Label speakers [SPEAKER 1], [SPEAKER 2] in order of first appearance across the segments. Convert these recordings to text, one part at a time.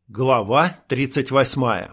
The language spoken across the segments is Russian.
[SPEAKER 1] Глава 38.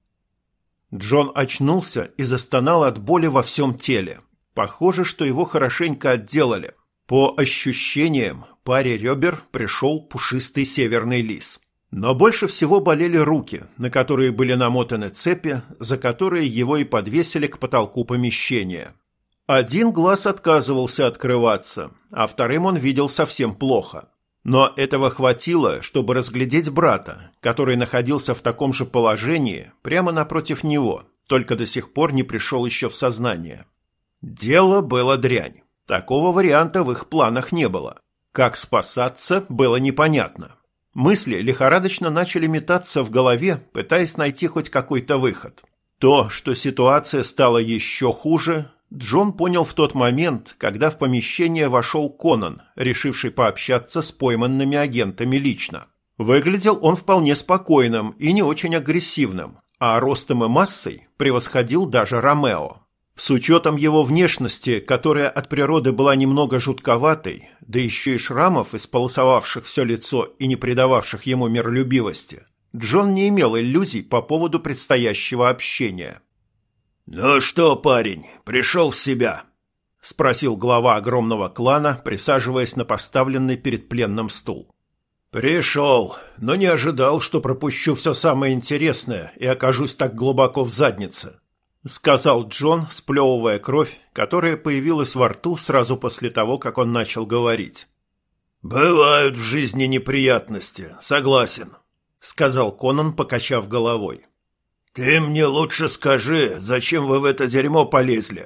[SPEAKER 1] Джон очнулся и застонал от боли во всем теле. Похоже, что его хорошенько отделали. По ощущениям, паре ребер пришел пушистый северный лис. Но больше всего болели руки, на которые были намотаны цепи, за которые его и подвесили к потолку помещения. Один глаз отказывался открываться, а вторым он видел совсем плохо. Но этого хватило, чтобы разглядеть брата, который находился в таком же положении прямо напротив него, только до сих пор не пришел еще в сознание. Дело было дрянь. Такого варианта в их планах не было. Как спасаться, было непонятно. Мысли лихорадочно начали метаться в голове, пытаясь найти хоть какой-то выход. То, что ситуация стала еще хуже, Джон понял в тот момент, когда в помещение вошел Конан, решивший пообщаться с пойманными агентами лично. Выглядел он вполне спокойным и не очень агрессивным, а ростом и массой превосходил даже Ромео. С учетом его внешности, которая от природы была немного жутковатой, да еще и шрамов, исполосовавших все лицо и не придававших ему миролюбивости, Джон не имел иллюзий по поводу предстоящего общения.
[SPEAKER 2] «Ну что, парень, пришел в себя?» — спросил глава огромного клана, присаживаясь на поставленный перед пленным стул.
[SPEAKER 1] «Пришел, но не ожидал, что пропущу все самое интересное и окажусь так глубоко в заднице», — сказал Джон, сплевывая кровь, которая появилась во рту сразу после того, как он начал говорить.
[SPEAKER 2] «Бывают в жизни неприятности, согласен»,
[SPEAKER 1] — сказал Конан, покачав головой.
[SPEAKER 2] «Ты мне лучше скажи, зачем вы в это дерьмо полезли?»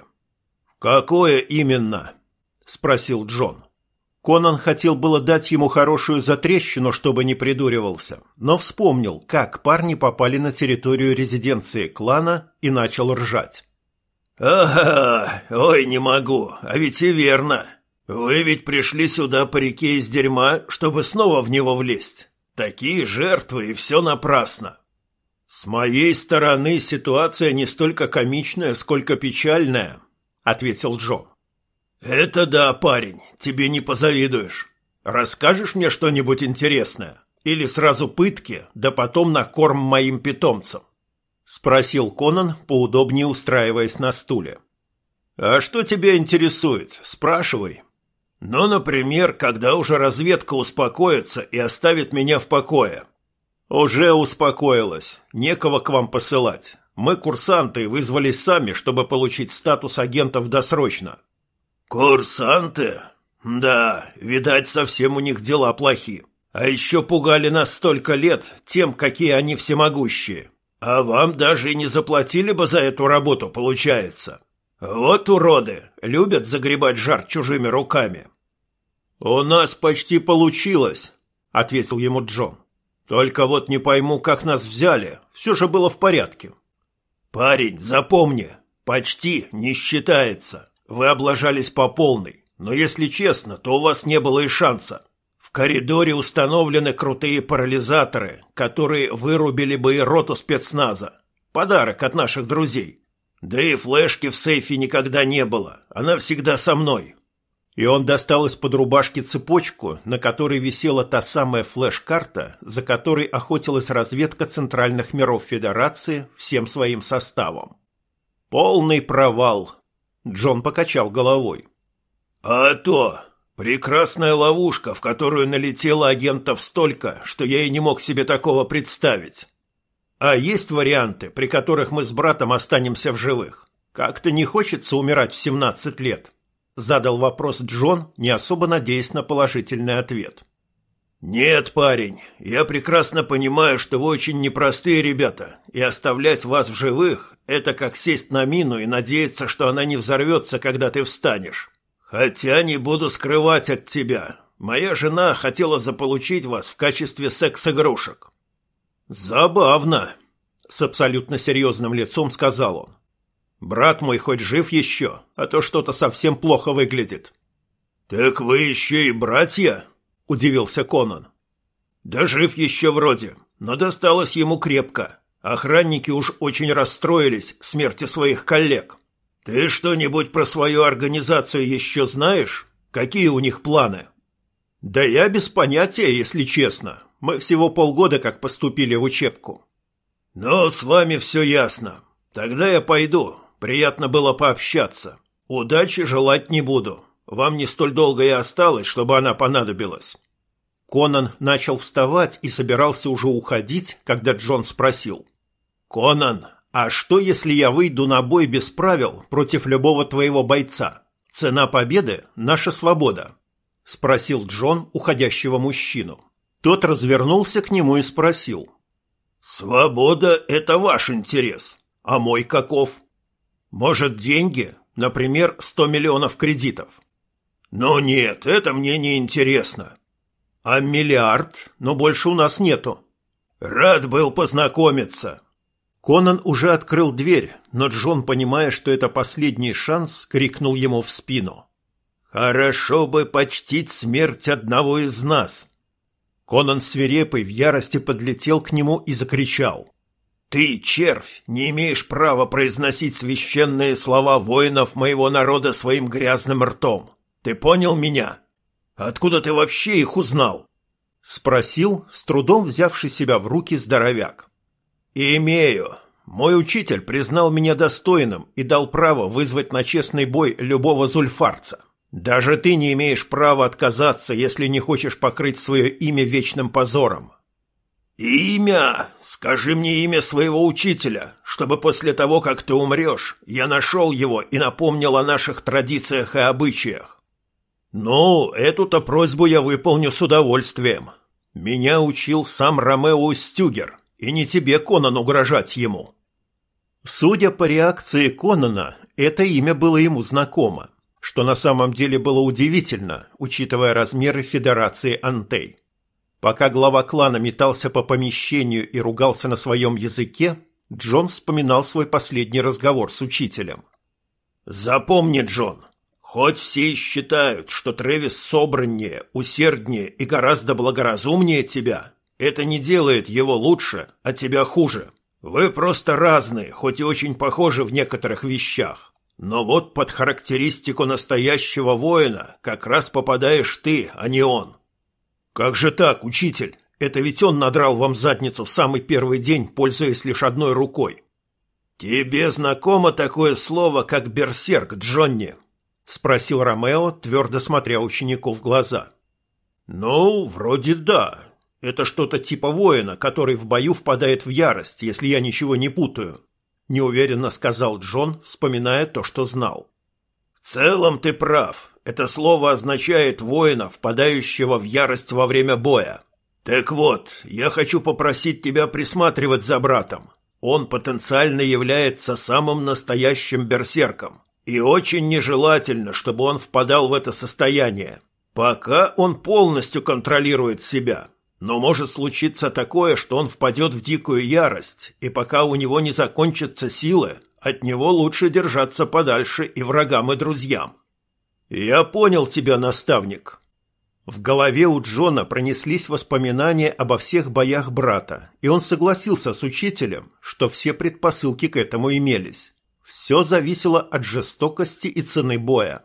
[SPEAKER 1] «Какое именно?» — спросил Джон. Конан хотел было дать ему хорошую затрещину, чтобы не придуривался, но вспомнил, как парни попали на территорию резиденции клана и начал ржать.
[SPEAKER 2] «Ага, ой, не могу, а ведь и верно. Вы ведь пришли сюда по реке из дерьма, чтобы снова в него влезть. Такие жертвы, и все напрасно».
[SPEAKER 1] «С моей стороны ситуация не столько комичная, сколько печальная», — ответил Джон.
[SPEAKER 2] «Это да, парень, тебе не позавидуешь.
[SPEAKER 1] Расскажешь мне что-нибудь интересное? Или сразу пытки, да потом на корм моим питомцам?» — спросил Конан, поудобнее устраиваясь на стуле. «А что тебя интересует? Спрашивай».
[SPEAKER 2] «Ну, например, когда уже разведка успокоится и оставит меня в покое».
[SPEAKER 1] «Уже успокоилась. Некого к вам посылать. Мы, курсанты, вызвались сами, чтобы получить статус агентов досрочно».
[SPEAKER 2] «Курсанты? Да, видать, совсем у них дела плохи. А еще пугали нас столько лет тем, какие они всемогущие. А вам даже и не заплатили бы за эту работу, получается. Вот уроды, любят загребать жар чужими руками».
[SPEAKER 1] «У нас почти получилось», — ответил ему Джон. «Только вот не пойму, как нас взяли. Все же было в порядке».
[SPEAKER 2] «Парень, запомни, почти не считается. Вы облажались по полной. Но если честно, то у вас не было и шанса. В коридоре установлены крутые парализаторы, которые вырубили бы и роту спецназа. Подарок от наших друзей. Да и флешки в сейфе никогда не было. Она всегда со мной».
[SPEAKER 1] И он достал из-под рубашки цепочку, на которой висела та самая флеш-карта, за которой охотилась разведка центральных миров Федерации всем своим составом. «Полный провал», — Джон покачал головой.
[SPEAKER 2] «А то! Прекрасная ловушка, в которую налетело агентов столько, что я и не мог себе такого представить.
[SPEAKER 1] А есть варианты, при которых мы с братом останемся в живых? Как-то не хочется умирать в 17 лет». Задал вопрос Джон, не особо надеясь на положительный ответ.
[SPEAKER 2] «Нет, парень, я прекрасно понимаю, что вы очень непростые ребята, и оставлять вас в живых – это как сесть на мину и надеяться, что она не взорвется, когда ты встанешь. Хотя не буду скрывать от тебя, моя жена хотела заполучить вас в качестве секс-игрушек».
[SPEAKER 1] «Забавно», – с абсолютно серьезным лицом сказал он. «Брат мой хоть жив еще, а то что-то совсем плохо выглядит».
[SPEAKER 2] «Так вы еще и братья?» – удивился Конан.
[SPEAKER 1] «Да жив еще вроде, но досталось ему крепко. Охранники уж очень расстроились смерти своих коллег.
[SPEAKER 2] Ты что-нибудь про свою организацию еще знаешь? Какие у них планы?»
[SPEAKER 1] «Да я без понятия, если честно. Мы всего полгода как поступили в учебку».
[SPEAKER 2] «Но с вами все ясно. Тогда я пойду. Приятно было пообщаться. Удачи желать не буду. Вам не столь долго и осталось, чтобы она понадобилась».
[SPEAKER 1] Конан начал вставать и собирался уже уходить, когда Джон спросил: «Конан, а что, если я выйду на бой без правил против любого твоего бойца? Цена победы – наша свобода», – спросил Джон уходящего мужчину. Тот развернулся к нему и спросил:
[SPEAKER 2] «Свобода – это ваш интерес, а мой каков? Может, деньги, например, 100 миллионов кредитов?» «Но нет, это мне не интересно».
[SPEAKER 1] «А миллиард? Но больше у нас нету».
[SPEAKER 2] «Рад был познакомиться».
[SPEAKER 1] Конан уже открыл дверь, но Джон, понимая, что это последний шанс, крикнул ему в спину:
[SPEAKER 2] «Хорошо бы почтить смерть одного из нас».
[SPEAKER 1] Конан свирепый в ярости подлетел к нему и закричал:
[SPEAKER 2] «Ты, червь, не имеешь права произносить священные слова воинов моего народа своим грязным ртом. Ты понял меня? Откуда ты вообще их узнал?»
[SPEAKER 1] — спросил, с трудом взявший себя в руки здоровяк.
[SPEAKER 2] «Имею. Мой учитель признал меня достойным и дал право вызвать на честный бой любого зульфарца. Даже ты не имеешь права отказаться, если не хочешь покрыть свое имя вечным позором». «Имя? Скажи мне имя своего учителя, чтобы после того, как ты умрешь, я нашел его и напомнил о наших традициях и обычаях». «Ну, эту-то просьбу я выполню с удовольствием. Меня учил сам Ромео Стюгер, и не тебе, Конан, угрожать ему».
[SPEAKER 1] Судя по реакции Конана, это имя было ему знакомо, что на самом деле было удивительно, учитывая размеры Федерации Антей. Пока глава клана метался по помещению и ругался на своем языке, Джон вспоминал свой последний разговор с учителем.
[SPEAKER 2] «Запомни, Джон, хоть все и считают, что Трэвис собраннее, усерднее и гораздо благоразумнее тебя, это не делает его лучше, а тебя хуже. Вы просто разные, хоть и очень похожи в некоторых вещах. Но вот под характеристику настоящего воина как раз попадаешь ты, а не он». «Как же так, учитель? Это ведь он надрал вам задницу в самый первый день, пользуясь лишь одной рукой». «Тебе знакомо такое слово, как берсерк, Джонни?» — спросил Ромео, твердо смотря ученику в глаза. «Ну, вроде да. Это что-то типа воина, который в бою впадает в ярость, если я ничего не путаю», — неуверенно сказал Джон, вспоминая то, что знал. «В целом ты прав. Это слово означает воина, впадающего в ярость во время боя. Так вот, я хочу попросить тебя присматривать за братом. Он потенциально является самым настоящим берсерком, и очень нежелательно, чтобы он впадал в это состояние. Пока он полностью контролирует себя, но может случиться такое, что он впадет в дикую ярость, и пока у него не закончатся силы, от него лучше держаться подальше и врагам, и друзьям». «Я понял тебя, наставник». В голове у Джона пронеслись воспоминания обо всех боях брата, и он согласился с учителем, что все предпосылки к этому имелись. Все зависело от жестокости и цены боя.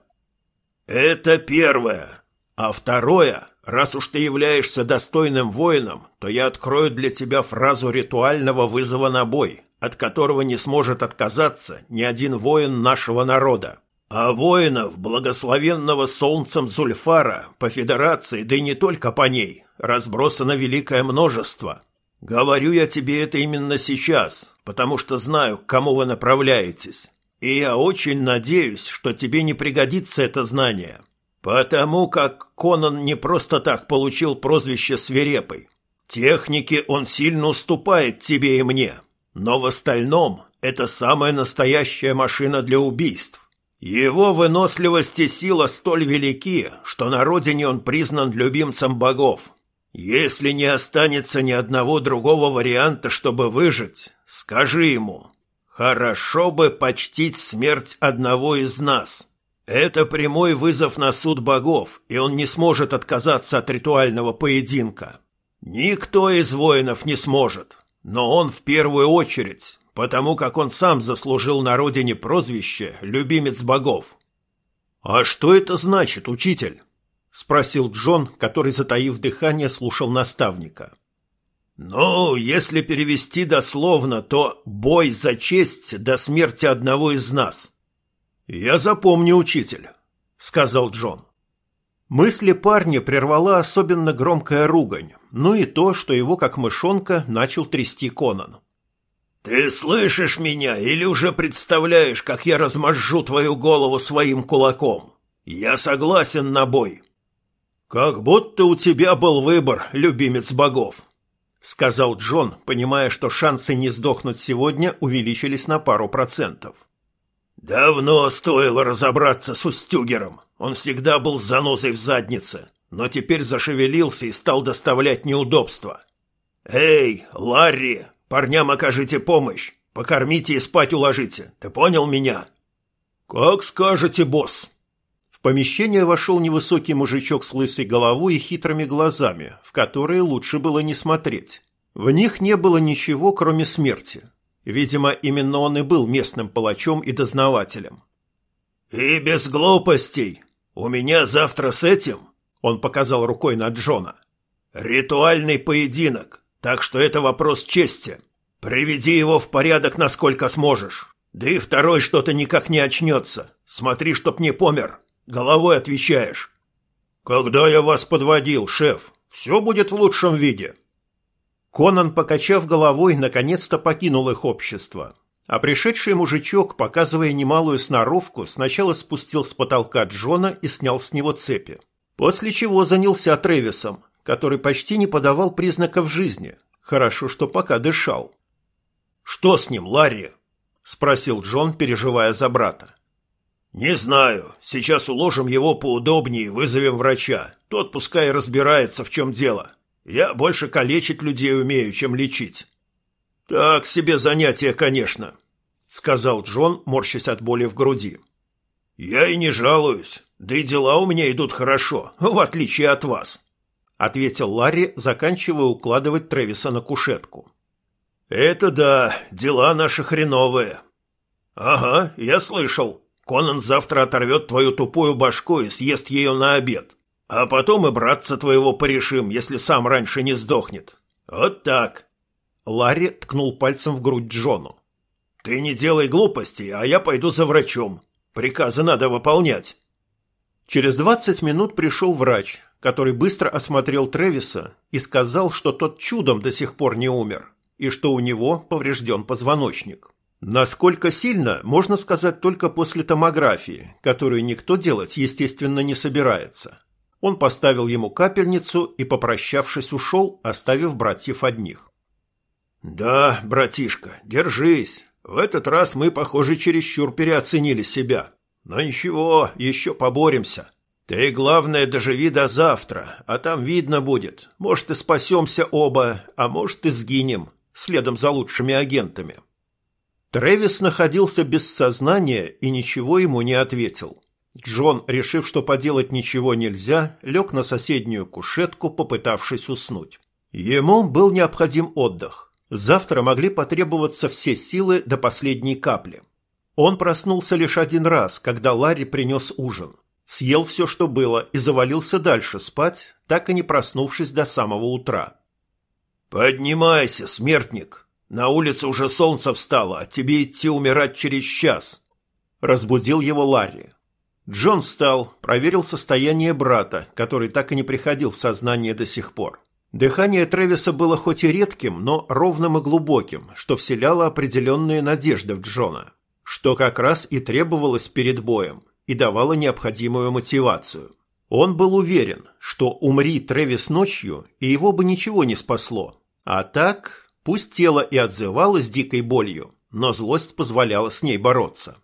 [SPEAKER 2] «Это первое. А второе, раз уж ты являешься достойным воином, то я открою для тебя фразу ритуального вызова на бой, от которого не сможет отказаться ни один воин нашего народа. А воинов, благословенного солнцем Зульфара, по Федерации, да и не только по ней, разбросано великое множество. Говорю я тебе это именно сейчас, потому что знаю, к кому вы направляетесь. И я очень надеюсь, что тебе не пригодится это знание. Потому как Конан не просто так получил прозвище «Свирепый». Технике он сильно уступает тебе и мне, но в остальном это самая настоящая машина для убийств. Его выносливость и сила столь велики, что на родине он признан любимцем богов. Если не останется ни одного другого варианта, чтобы выжить, скажи ему: «Хорошо бы почтить смерть одного из нас». Это прямой вызов на суд богов, и он не сможет отказаться от ритуального поединка. Никто из воинов не сможет, но он в первую очередь, потому как он сам заслужил на родине прозвище «любимец богов». «А что это значит, учитель?» — спросил Джон, который, затаив дыхание, слушал наставника. Ну, если перевести дословно, то «бой за честь до смерти одного из нас».
[SPEAKER 1] «Я запомню, учитель», — сказал Джон. Мысли парня прервала особенно громкая ругань, ну и то, что его, как мышонка, начал трясти Конан.
[SPEAKER 2] «Ты слышишь меня или уже представляешь, как я размозжу твою голову своим кулаком? Я согласен на бой».
[SPEAKER 1] «Как будто у тебя был выбор, любимец богов», — сказал Джон, понимая, что шансы не сдохнуть сегодня увеличились на пару процентов.
[SPEAKER 2] «Давно стоило разобраться с Устюгером. Он всегда был занозой в заднице, но теперь зашевелился и стал доставлять неудобства. Эй, Ларри, парням окажите помощь, покормите и спать уложите. Ты понял меня?»
[SPEAKER 1] «Как скажете, босс». В помещение вошел невысокий мужичок с лысой головой и хитрыми глазами, в которые лучше было не смотреть. В них не было ничего, кроме смерти. Видимо, именно он и был местным палачом и дознавателем.
[SPEAKER 2] «И без глупостей. У меня завтра с этим...» — он показал рукой на Джона. «Ритуальный поединок, так что это вопрос чести. Приведи его в порядок, насколько сможешь. Да и второй что-то никак не очнется. Смотри, чтоб не помер. Головой отвечаешь».
[SPEAKER 1] «Когда я вас подводил, шеф, все будет в лучшем виде». Конан, покачав головой, наконец-то покинул их общество. А пришедший мужичок, показывая немалую сноровку, сначала спустил с потолка Джона и снял с него цепи. После чего занялся Трэвисом, который почти не подавал признаков жизни. Хорошо, что пока дышал.
[SPEAKER 2] «Что с ним, Ларри?»
[SPEAKER 1] — спросил Джон, переживая за брата.
[SPEAKER 2] «Не знаю. Сейчас уложим его поудобнее и вызовем врача. Тот пускай разбирается, в чем дело. Я больше калечить людей умею, чем лечить».
[SPEAKER 1] «Так себе занятие, конечно», — сказал Джон, морщась от боли в груди.
[SPEAKER 2] «Я и не жалуюсь. Да и дела у меня идут хорошо, в отличие от вас»,
[SPEAKER 1] — ответил Ларри, заканчивая укладывать Трэвиса на кушетку.
[SPEAKER 2] «Это да, дела наши хреновые». «Ага, я слышал. Конан завтра оторвет твою тупую башку и съест ее на обед. А потом и братца твоего порешим, если сам раньше не сдохнет. Вот так».
[SPEAKER 1] Ларри ткнул пальцем в грудь Джону.
[SPEAKER 2] «Ты не делай глупостей, а я пойду за врачом. Приказы надо выполнять».
[SPEAKER 1] Через 20 минут пришел врач, который быстро осмотрел Трэвиса и сказал, что тот чудом до сих пор не умер, и что у него поврежден позвоночник. Насколько сильно, можно сказать только после томографии, которую никто делать, естественно, не собирается. Он поставил ему капельницу и, попрощавшись, ушел, оставив братьев одних.
[SPEAKER 2] «Да, братишка, держись. В этот раз мы, похоже, чересчур переоценили себя. Но ничего, еще поборемся. Ты, главное, доживи до завтра, а там видно будет. Может, и спасемся оба, а может, и сгинем, следом за лучшими агентами».
[SPEAKER 1] Трэвис находился без сознания и ничего ему не ответил. Джон, решив, что поделать ничего нельзя, лег на соседнюю кушетку, попытавшись уснуть. Ему был необходим отдых. Завтра могли потребоваться все силы до последней капли. Он проснулся лишь один раз, когда Ларри принес ужин. Съел все, что было, и завалился дальше спать, так и не проснувшись до самого утра.
[SPEAKER 2] «Поднимайся, смертник! На улице уже солнце встало, а тебе идти умирать через час!»
[SPEAKER 1] Разбудил его Ларри. Джон встал, проверил состояние брата, который так и не приходил в сознание до сих пор. Дыхание Трэвиса было хоть и редким, но ровным и глубоким, что вселяло определенные надежды в Джона, что как раз и требовалось перед боем и давало необходимую мотивацию. Он был уверен, что умри Трэвис ночью, и его бы ничего не спасло. А так, пусть тело и отзывалось дикой болью, но злость позволяла с ней бороться.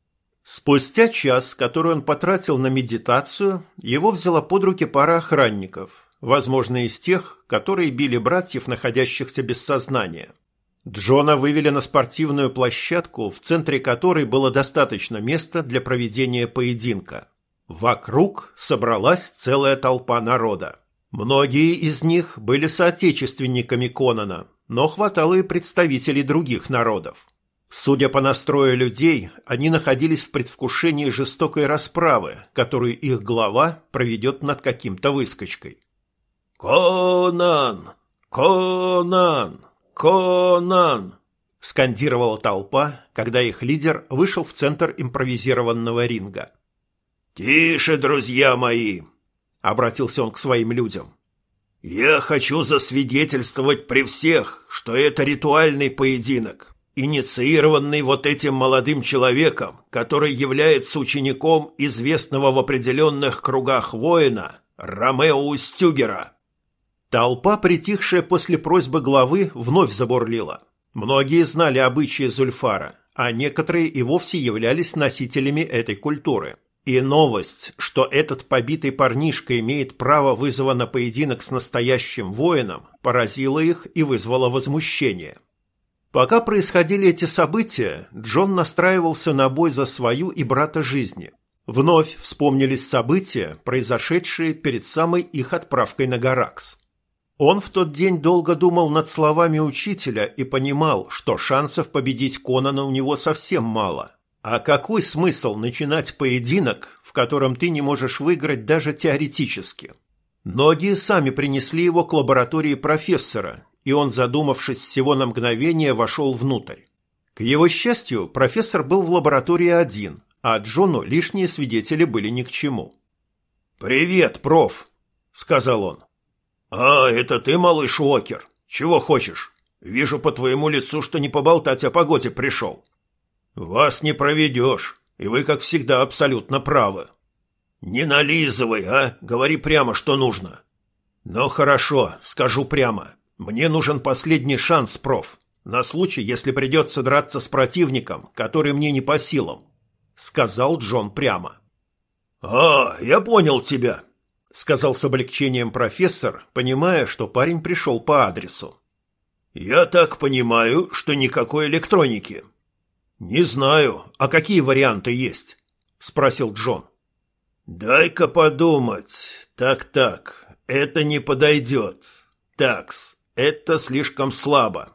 [SPEAKER 1] Спустя час, который он потратил на медитацию, его взяла под руки пара охранников, возможно, из тех, которые били братьев, находящихся без сознания. Джона вывели на спортивную площадку, в центре которой было достаточно места для проведения поединка. Вокруг собралась целая толпа народа. Многие из них были соотечественниками Конана, но хватало и представителей других народов. Судя по настрою людей, они находились в предвкушении жестокой расправы, которую их глава проведет над каким-то выскочкой.
[SPEAKER 2] «Конан! «Конан! Конан!»
[SPEAKER 1] — скандировала толпа, когда их лидер вышел в центр импровизированного ринга.
[SPEAKER 2] «Тише, друзья мои!» — обратился он к своим людям. «Я хочу засвидетельствовать при всех, что это ритуальный поединок, инициированный вот этим молодым человеком, который является учеником известного в определенных кругах воина Ромео Устюгера».
[SPEAKER 1] Толпа, притихшая после просьбы главы, вновь забурлила. Многие знали обычаи Зульфара, а некоторые и вовсе являлись носителями этой культуры. И новость, что этот побитый парнишка имеет право вызова на поединок с настоящим воином, поразила их и вызвала возмущение. Пока происходили эти события, Джон настраивался на бой за свою и брата жизни. Вновь вспомнились события, произошедшие перед самой их отправкой на Гаракс. Он в тот день долго думал над словами учителя и понимал, что шансов победить Конана у него совсем мало. А какой смысл начинать поединок, в котором ты не можешь выиграть даже теоретически? Ноги сами принесли его к лаборатории профессора, и он, задумавшись всего на мгновение, вошел внутрь. К его счастью, профессор был в лаборатории один, а Джону лишние свидетели были ни к чему.
[SPEAKER 2] «Привет, проф», — сказал он. «А, это ты, малыш Уокер? Чего хочешь? Вижу по твоему лицу, что не поболтать о погоде пришел». «Вас не проведешь, и вы, как всегда, абсолютно правы». «Не нализывай, а? Говори прямо, что нужно». «Ну хорошо, скажу прямо. Мне нужен последний шанс, проф, на случай, если придется драться с противником, который мне не по силам», — сказал Джон прямо. «А, я понял тебя», — сказал с облегчением профессор, понимая, что парень пришел по адресу. «Я так понимаю, что никакой электроники». «Не знаю, а какие варианты есть?» — спросил Джон. «Дай-ка подумать. Так, это не подойдет. Такс, это слишком слабо.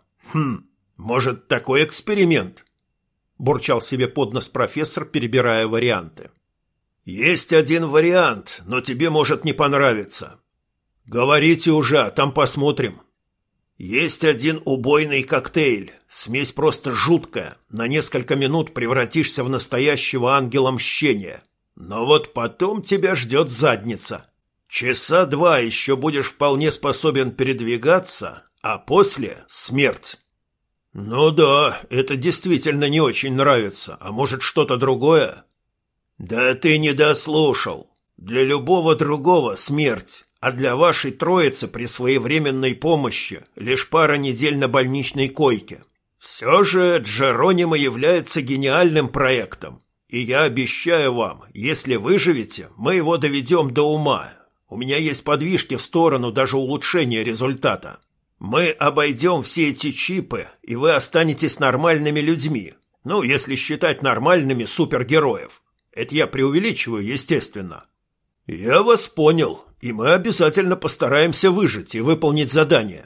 [SPEAKER 2] Может, такой эксперимент?» — бурчал себе под нос профессор, перебирая варианты. «Есть один вариант, но тебе может не понравиться». «Говорите уже, а там посмотрим». «Есть один убойный коктейль. Смесь просто жуткая. На несколько минут превратишься в настоящего ангела мщения. Но вот потом тебя ждет задница. Часа 2 еще будешь вполне способен передвигаться, а после — смерть». «Ну да, это действительно не очень нравится. А может, что-то другое?» «Да ты не дослушал. Для любого другого смерть. А для вашей троицы при своевременной помощи лишь пара недель на больничной койке. Все же Джеронимо является гениальным проектом, и я обещаю вам, если выживете, мы его доведем до ума. У меня есть подвижки в сторону даже улучшения результата. Мы обойдем все эти чипы, и вы останетесь нормальными людьми. Ну, если считать нормальными супергероев. Это я преувеличиваю, естественно». «Я вас понял, и мы обязательно постараемся выжить и выполнить задание».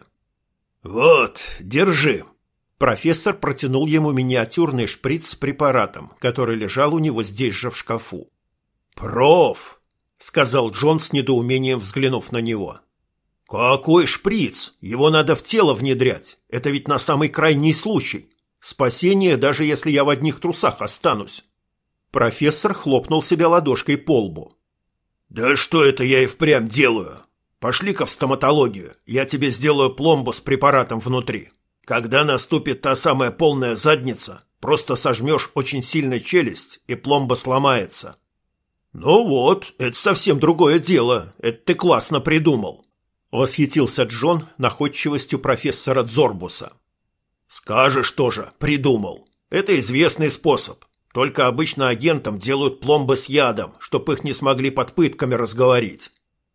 [SPEAKER 2] «Вот, держи». Профессор протянул ему миниатюрный шприц с препаратом, который лежал у него здесь же в шкафу. «Проф», — сказал Джон с недоумением, взглянув на него. «Какой шприц? Его надо в тело внедрять. Это ведь на самый крайний случай. Спасение, даже если я в одних трусах останусь». Профессор хлопнул себя ладошкой по лбу. «Да что это я и впрямь делаю? Пошли-ка в стоматологию, я тебе сделаю пломбу с препаратом внутри. Когда наступит та самая полная задница, просто сожмешь очень сильно челюсть, и пломба сломается». «Ну вот, это совсем другое дело, это ты классно придумал», — восхитился Джон находчивостью профессора Дзорбуса. «Скажешь тоже, придумал. Это известный способ. Только обычно агентам делают пломбы с ядом, чтоб их не смогли под пытками разговорить».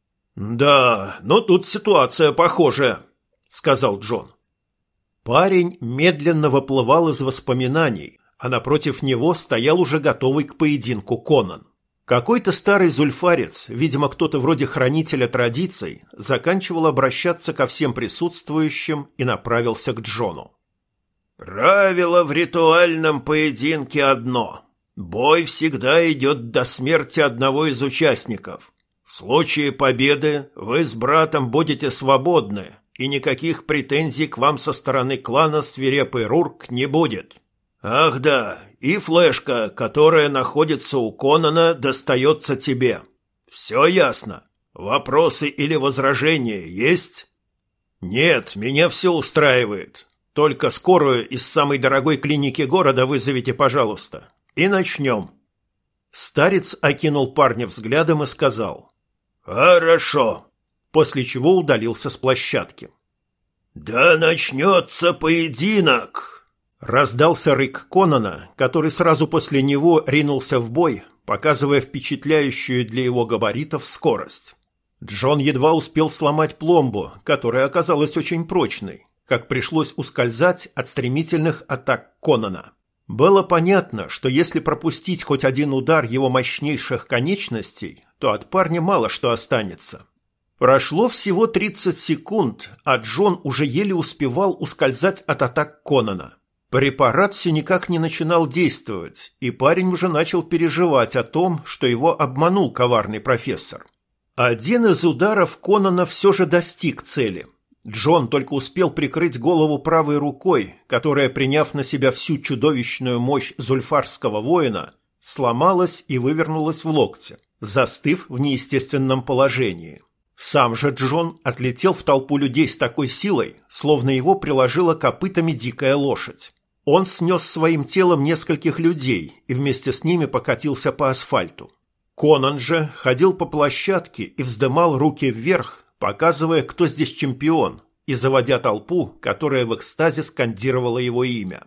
[SPEAKER 2] «Да, но тут ситуация похожая», — сказал Джон. Парень медленно выплывал из воспоминаний, а напротив него стоял уже готовый к поединку Конан. Какой-то старый зульфарец, видимо, кто-то вроде хранителя традиций, заканчивал обращаться ко всем присутствующим и направился к Джону. «Правило в ритуальном поединке одно. Бой всегда идет до смерти одного из участников. В случае победы вы с братом будете свободны, и никаких претензий к вам со стороны клана Свирепый Рурк не будет. Ах да, и флешка, которая находится у Конана, достается тебе. Все ясно. Вопросы или возражения есть? Нет, меня все устраивает. Только скорую из самой дорогой клиники города вызовите, пожалуйста. И начнем. Старец окинул парня взглядом и сказал: «Хорошо», после чего удалился с площадки. «Да начнется поединок!» Раздался рык Конана, который сразу после него ринулся в бой, показывая впечатляющую для его габаритов скорость. Джон едва успел сломать пломбу, которая оказалась очень прочной, как пришлось ускользать от стремительных атак Конана. Было понятно, что если пропустить хоть один удар его мощнейших конечностей, то от парня мало что останется. Прошло всего 30 секунд, а Джон уже еле успевал ускользать от атак Конана. Препарат все никак не начинал действовать, и парень уже начал переживать о том, что его обманул коварный профессор. Один из ударов Конана все же достиг цели. Джон только успел прикрыть голову правой рукой, которая, приняв на себя всю чудовищную мощь зульфарского воина, сломалась и вывернулась в локте, застыв в неестественном положении. Сам же Джон отлетел в толпу людей с такой силой, словно его приложила копытами дикая лошадь. Он снес своим телом нескольких людей и вместе с ними покатился по асфальту. Конан же ходил по площадке и вздымал руки вверх, показывая, кто здесь чемпион, и заводя толпу, которая в экстазе скандировала его имя.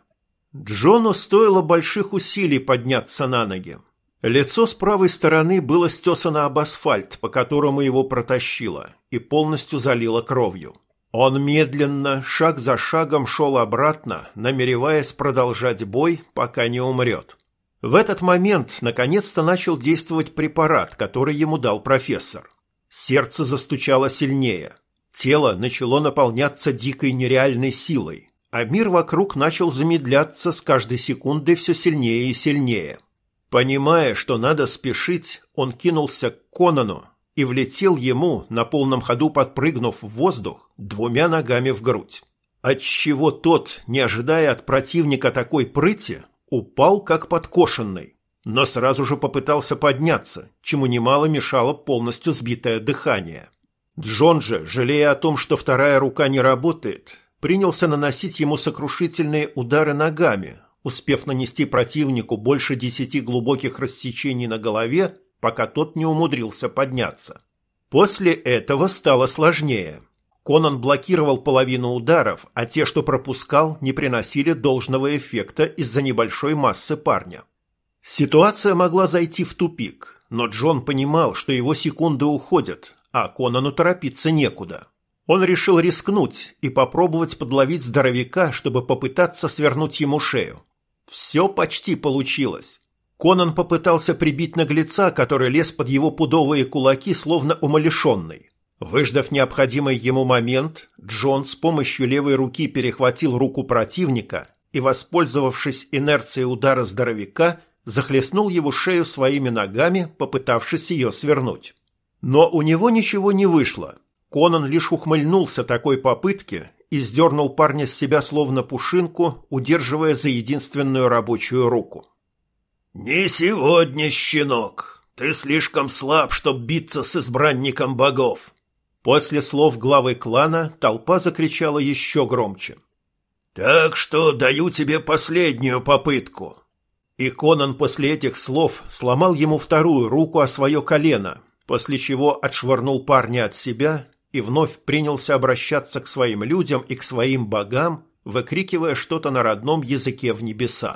[SPEAKER 2] Джону стоило больших усилий подняться на ноги. Лицо с правой стороны было стесано об асфальт, по которому его протащило, и полностью залило кровью. Он медленно, шаг за шагом шел обратно, намереваясь продолжать бой, пока не умрет. В этот момент наконец-то начал действовать препарат, который ему дал профессор. Сердце застучало сильнее. Тело начало наполняться дикой нереальной силой, а мир вокруг начал замедляться с каждой секундой все сильнее и сильнее. Понимая, что надо спешить, он кинулся к Конану и влетел ему, на полном ходу подпрыгнув в воздух, двумя ногами в грудь. Отчего тот, не ожидая от противника такой прыти, упал как подкошенный, но сразу же попытался подняться, чему немало мешало полностью сбитое дыхание. Джон же, жалея о том, что вторая рука не работает, принялся наносить ему сокрушительные удары ногами, успев нанести противнику больше 10 глубоких рассечений на голове, пока тот не умудрился подняться. После этого стало сложнее. Конан блокировал половину ударов, а те, что пропускал, не приносили должного эффекта из-за небольшой массы парня. Ситуация могла зайти в тупик, но Джон понимал, что его секунды уходят, а Конану торопиться некуда. Он решил рискнуть и попробовать подловить здоровяка, чтобы попытаться свернуть ему шею. Все почти получилось. Конан попытался прибить наглеца, который лез под его пудовые кулаки, словно умалишенный. Выждав необходимый ему момент, Джон с помощью левой руки перехватил руку противника и, воспользовавшись инерцией удара здоровяка, захлестнул его шею своими ногами, попытавшись ее свернуть. Но у него ничего не вышло. Конан лишь ухмыльнулся такой попытке и сдернул парня с себя словно пушинку, удерживая за единственную рабочую руку. «Не сегодня, щенок. Ты слишком слаб, чтоб биться с избранником богов». После слов главы клана толпа закричала еще громче. «Так что даю тебе последнюю попытку». И Конан после этих слов сломал ему вторую руку о свое колено, после чего отшвырнул парня от себя и вновь принялся обращаться к своим людям и к своим богам, выкрикивая что-то на родном языке в небеса.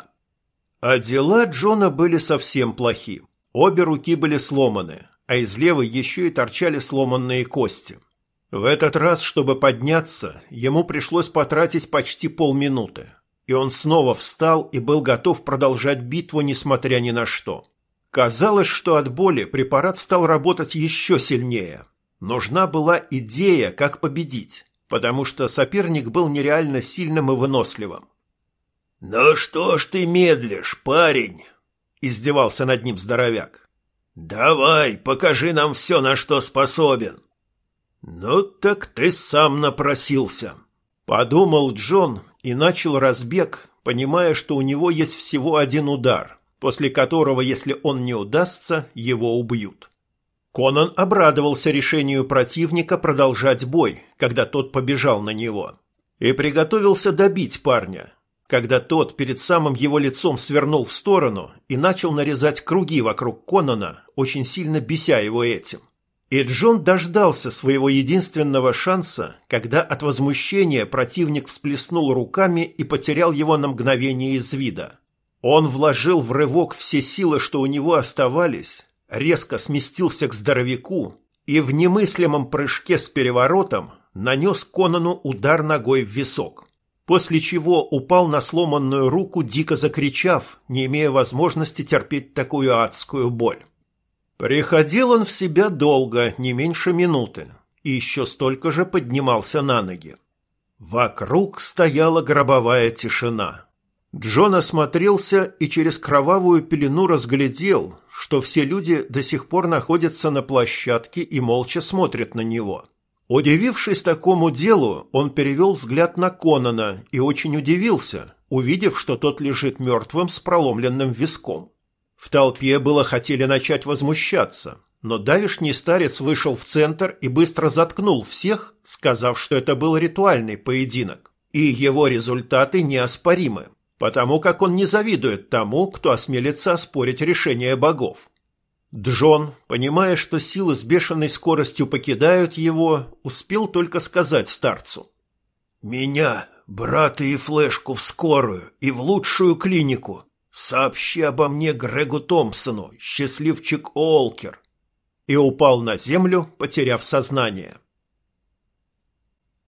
[SPEAKER 2] А дела Джона были совсем плохи. Обе руки были сломаны, а из левой еще и торчали сломанные кости. В этот раз, чтобы подняться, ему пришлось потратить почти полминуты, и он снова встал и был готов продолжать битву, несмотря ни на что. Казалось, что от боли препарат стал работать еще сильнее. Нужна была идея, как победить, потому что соперник был нереально сильным и выносливым. «Ну что ж ты медлишь, парень?» – издевался над ним здоровяк. «Давай, покажи нам все, на что способен». «Ну так ты сам напросился», — подумал Джон и начал разбег, понимая, что у него есть всего один удар, после которого, если он не удастся, его убьют. Конан обрадовался решению противника продолжать бой, когда тот побежал на него, и приготовился добить парня, когда тот перед самым его лицом свернул в сторону и начал нарезать круги вокруг Конана, очень сильно беся его этим. И Джон дождался своего единственного шанса, когда от возмущения противник всплеснул руками и потерял его на мгновение из вида. Он вложил в рывок все силы, что у него оставались, резко сместился к здоровяку и в немыслимом прыжке с переворотом нанес Конану удар ногой в висок, после чего упал на сломанную руку, дико закричав, не имея возможности терпеть такую адскую боль. Приходил он в себя долго, не меньше минуты, и еще столько же поднимался на ноги. Вокруг стояла гробовая тишина. Джон осмотрелся и через кровавую пелену разглядел, что все люди до сих пор находятся на площадке и молча смотрят на него. Удивившись такому делу, он перевел взгляд на Конана и очень удивился, увидев, что тот лежит мертвым с проломленным виском. В толпе было хотели начать возмущаться, но давишний старец вышел в центр и быстро заткнул всех, сказав, что это был ритуальный поединок, и его результаты неоспоримы, потому как он не завидует тому, кто осмелится оспорить решение богов. Джон, понимая, что силы с бешеной скоростью покидают его, успел только сказать старцу: «Меня, брата и флешку в скорую и в лучшую клинику. Сообщи обо мне Грегу Томпсону, счастливчик Уолкер». И упал на землю, потеряв сознание.